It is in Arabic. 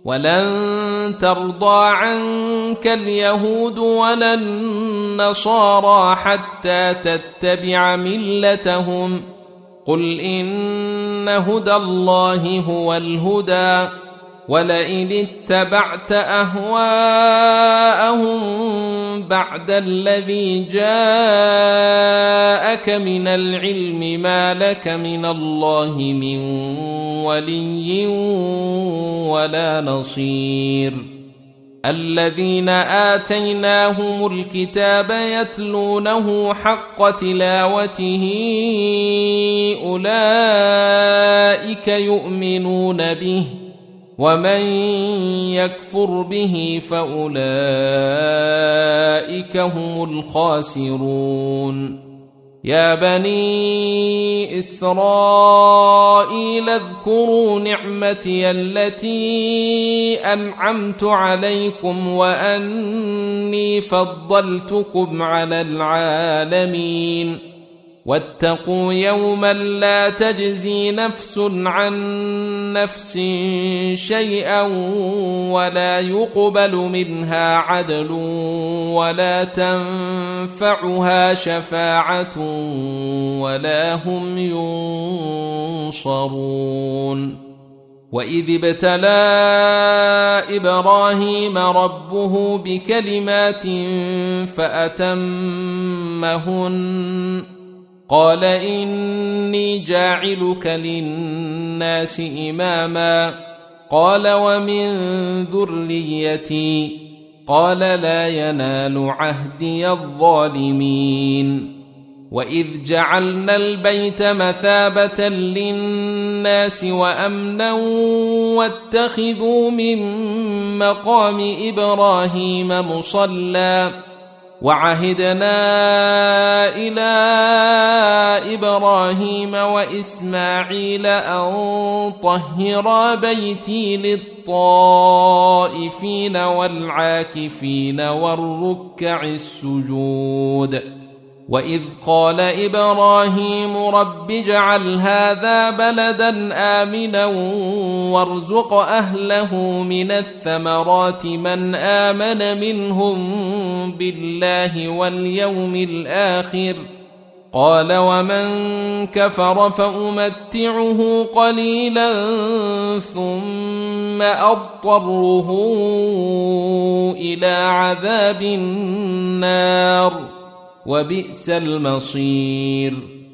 ولن ترضى عنك اليهود ولا النصارى حتى تتبع ملتهم قل إن هدى الله هو الهدى ولئن اتبعت أهواءهم بعد الذي جاءك من العلم ما لك من الله من ولي ولا نصير الذين آتيناهم الكتاب يتلونه حق تلاوته أولئك يؤمنون به ومن يكفر به فأولئك هم الخاسرون يا بني إسرائيل اذكروا نعمتي التي أنعمت عليكم وأني فضلتكم على العالمين واتقوا يوما لا تجزي نفس عن نفس شيئا ولا يقبل منها عدل ولا تنفعها شفاعة ولا هم ينصرون وإذ ابتلى إبراهيم ربه بكلمات فأتمهن قال إني جاعلك للناس إماما قال ومن ذريتي قال لا ينال عهدي الظالمين وإذ جعلنا البيت مثابة للناس وأمنا واتخذوا من مقام إبراهيم مصلى وعهدنا إلى إبراهيم وإسماعيل أن طهرا بيتي للطائفين والعاكفين والركع السجود وإذ قال إبراهيم رب اجعل هذا بلدا آمنا وارزق أهله من الثمرات من آمن منهم بالله واليوم الآخر قال ومن كفر فأمتعه قليلا ثم أضطره إلى عذاب النار وبئس المصير